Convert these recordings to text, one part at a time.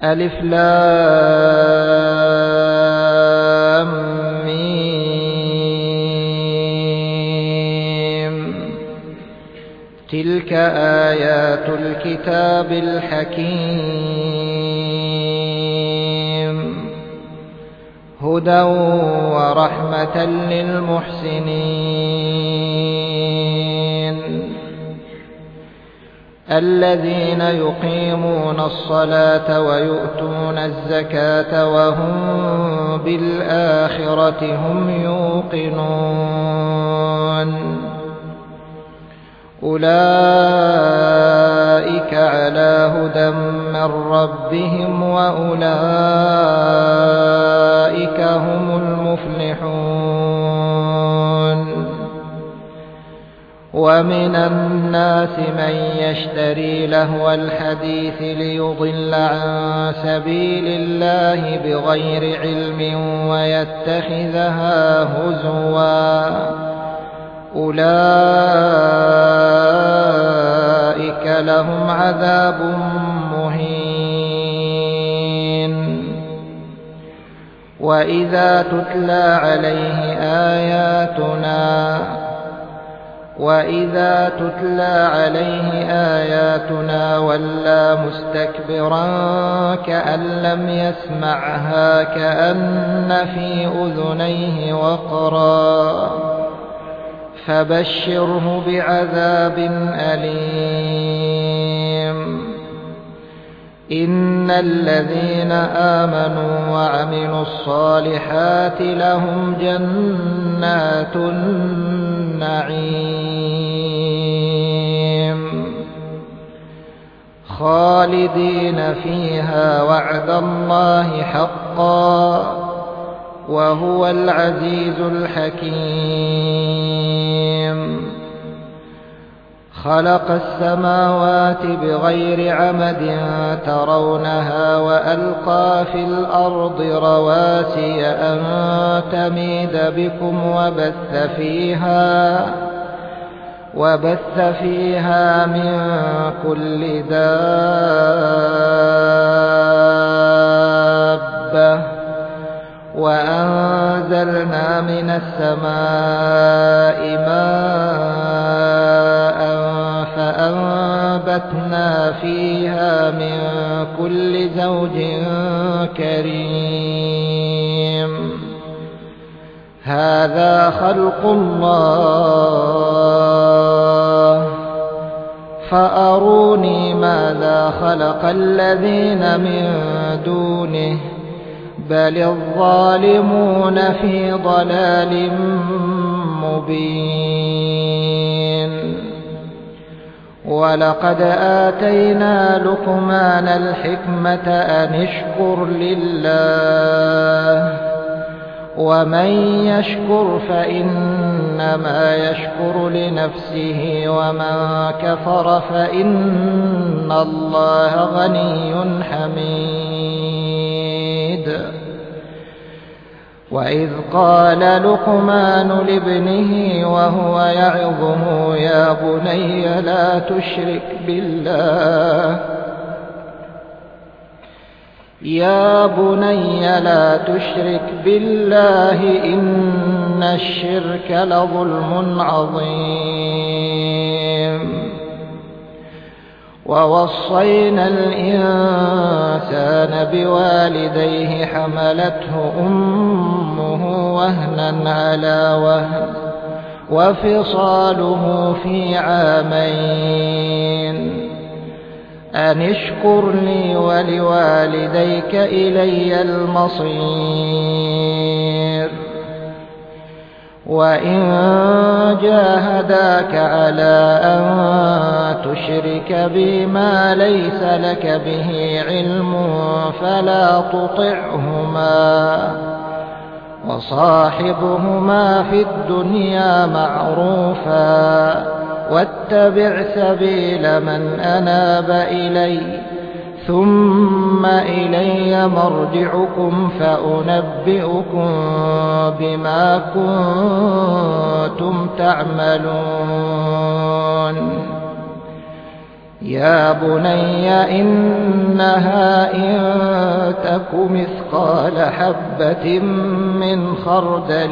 ألف لام ميم. تلك آيات الكتاب الحكيم هدى ورحمة للمحسنين الذين يقيمون الصلاة ويؤتون الزكاة وهم بالآخرة هم يوقنون أولئك على هدى من ربهم وأولئك هم المفلحون ومن الناس من يشتري لهو الحديث ليضل عن سبيل الله بغير علم ويتخذها هزوا أولئك لهم عذاب مهين وإذا تتلى عليه آياتنا ولى مستكبرا كأن لم يسمعها كأن في أذنيه وقرا فبشره بعذاب أليم إن الذين آمنوا وعملوا الصالحات لهم جنات النعيم خالدين فيها وعد الله حقا وهو العزيز الحكيم خلق السماوات بغير عمد ترونها وألقى في الأرض رواسي أن تميد بكم وبث فيها من كل دابة وأنزلنا من السماء ماء فأنبتنا فيها من كل زوج كريم هذا خلق الله فأروني ماذا خلق الذين من دونه بل الظالمون في ضلال مبين ولقد آتينا لقمان الحكمة أن اشكر لله ومن يشكر فإنما يشكر لنفسه ومن كفر فإن الله غني حميد وإذ قال لقمان لابنه وهو يعظه يا بني لا تشرك بالله إن الشرك لظلم عظيم ووصينا الإنسان بوالديه حملته أمه وهنا على وهن وفصاله في عامين أن اشكر لي ولوالديك إلي المصير وإن جاهداك على أن تشرك بي ما ليس لك به علم فلا تطعهما وصاحبهما في الدنيا معروفا واتبع سبيل من أناب إلي ثم إلي مرجعكم فأنبئكم بما كنتم تعملون يا بني إنها إن تك مثقال حبة من خردل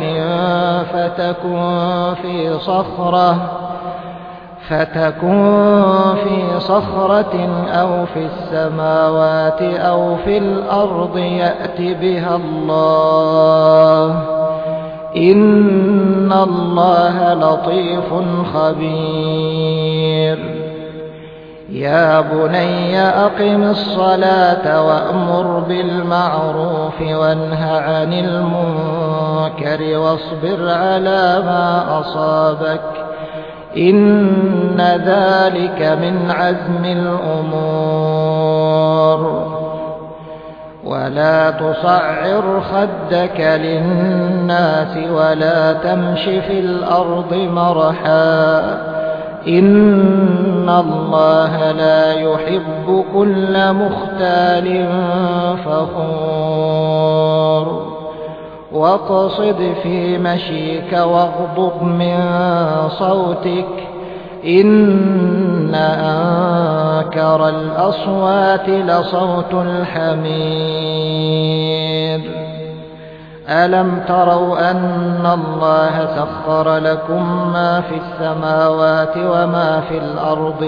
فتكون في صخرة أو في السماوات أو في الأرض يأت بها الله إن الله لطيف خبير يا بني أقم الصلاة وأمر بالمعروف وانه عن المنكر واصبر على ما أصابك إن ذلك من عزم الأمور ولا تصعر خدك للناس ولا تمش في الأرض مرحا إن الله لا يحب كل مختال فخور واقصد في مشيك واغضض من صوتك إن أنكر الأصوات لصوت الحمير ألم تروا أن الله سخر لكم ما في السماوات وما في الأرض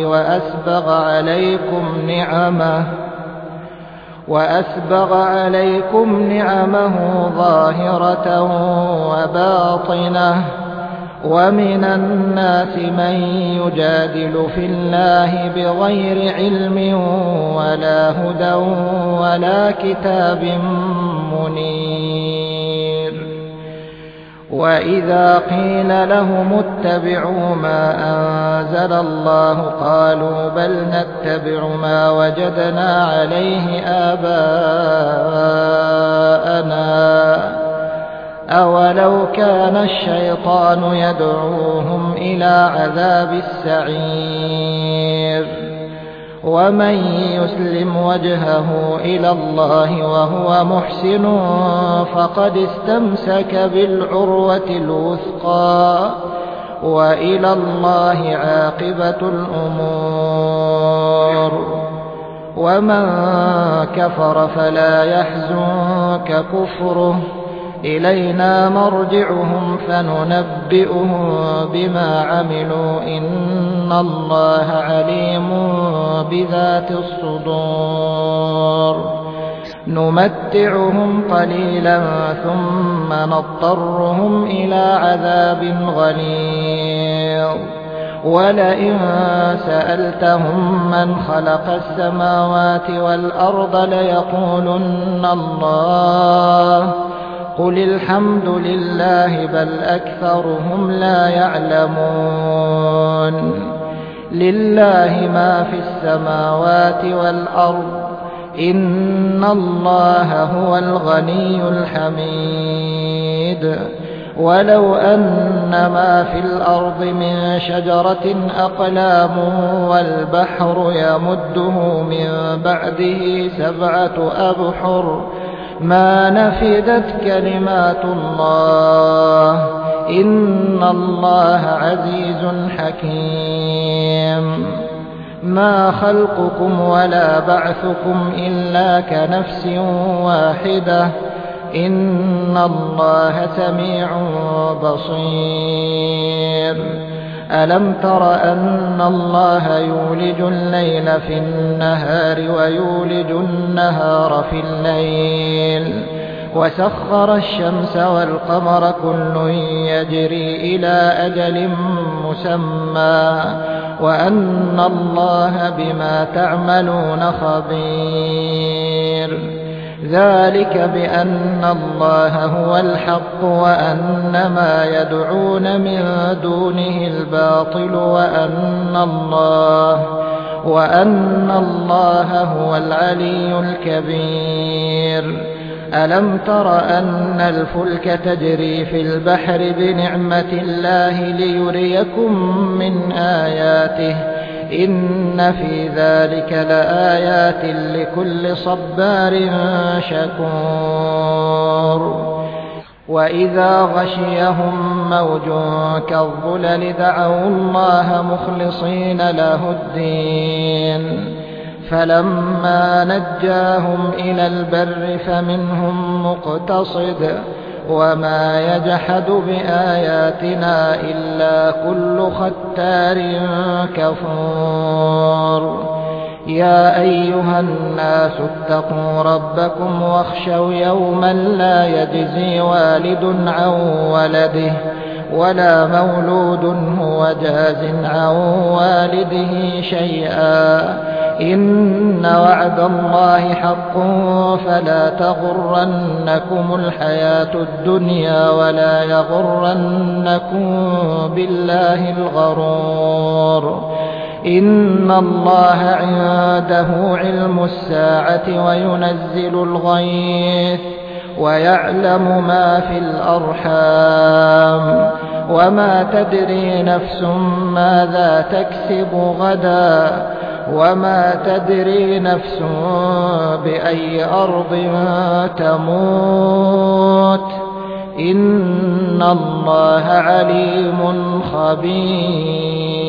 وأسبغ عليكم نعمه ظاهرة وباطنة ومن الناس من يجادل في الله بغير علم ولا هدى ولا كتاب منير وإذا قيل لهم اتبعوا ما أنزل الله قالوا بل نتبع ما وجدنا عليه آباءنا أولو كان الشيطان يدعوهم إلى عذاب السعير ومن يسلم وجهه إلى الله وهو محسن فقد استمسك بالعروة الوثقى وإلى الله عاقبة الأمور ومن كفر فلا يحزنك كفره إلينا مرجعهم فننبئهم بما عملوا إن الله عليم بذات الصدور نمتعهم قليلا ثم نضطرهم إلى عذاب غليظ ولئن سألتهم من خلق السماوات والأرض ليقولن الله قل الحمد لله بل أكثرهم لا يعلمون لله ما في السماوات والأرض إن الله هو الغني الحميد ولو أن ما في الأرض من شجرة أقلام والبحر يمده من بعده 7 أبحر ما نفدت كلمات الله إن الله عزيز حكيم ما خلقكم ولا بعثكم إلا كنفس واحدة إن الله سميع بصير ألم تر أن الله يولج الليل في النهار ويولج النهار في الليل وسخر الشمس والقمر كل يجري إلى أجل مسمى وأن الله بما تعملون خبير ذلك بأن الله هو الحق وأن ما يدعون من دونه الباطل وأن الله هو العلي الكبير ألم تر أن الفلك تجري في البحر بنعمة الله ليريكم من آياته إن في ذلك لآيات لكل صبار شكور وإذا غشيهم موج كالظلل دعوا الله مخلصين له الدين فلما نجاهم إلى البر فمنهم مقتصد وما يجحد بآياتنا إلا كل ختار كفور يا أيها الناس اتقوا ربكم واخشوا يوما لا يجزي والد عن ولده ولا مولود هو جاز عن والده شيئا إن وعد الله حق فلا تغرنكم الحياة الدنيا ولا يغرنكم بالله الغرور إن الله عنده علم الساعة وينزل الغيث ويعلم ما في الأرحام وما تدري نفس ماذا تكسب غدا وما تدري نفس بأي أرض تموت إن الله عليم خبير